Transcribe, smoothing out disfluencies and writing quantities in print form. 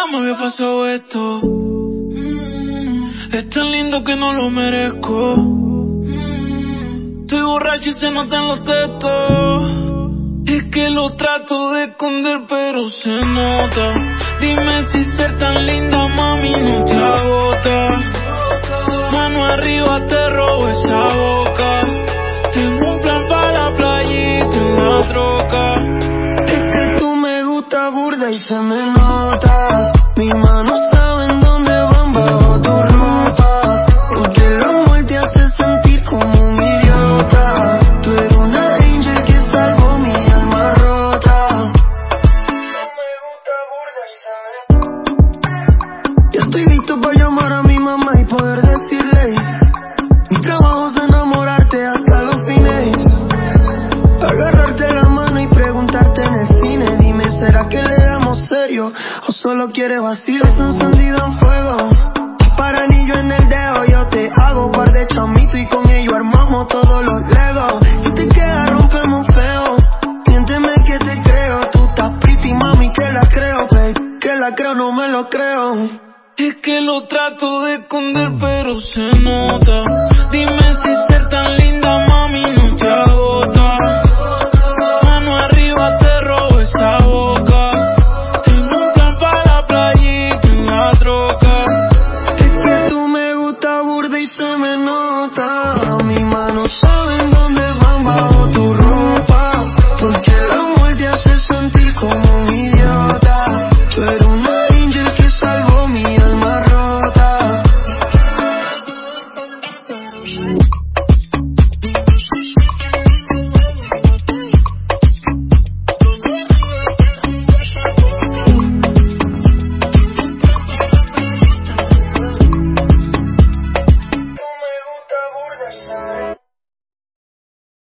me había pasado esto. Es tan lindo que no lo merezco. Estoy borracho y se notan los textos. Es que lo trato de esconder pero se nota. Dime si ser tan linda, mami, no te agota. Mano arriba, te robo esa boca. Tengo un plan para la playita en la troca. Es que tú me gusta burda y se me nota. Mis manos saben dónde van bajo tu ropa. Porque el amor te hace sentir como un idiota. Tú eres una angel que salvó mi alma rota. Tú me gusta burda y se me... Ya estoy listo para llamar a mi mamá y poder decirle: mi trabajo es enamorarte hasta los fines. Agarrarte la mano y preguntarte en el cine: dime, ¿será que le damos serio o solo quieres vacilar? Es encendido en fuego, para anillo en el dedo. Yo te hago par de chamitos y con ello armamos todos los legos. Si te queda rompemos feo, miénteme que te creo. Tú estás pretty, mami, que la creo, babe, que la creo, no me lo creo. Es que lo trato de esconder pero se nota. Dime si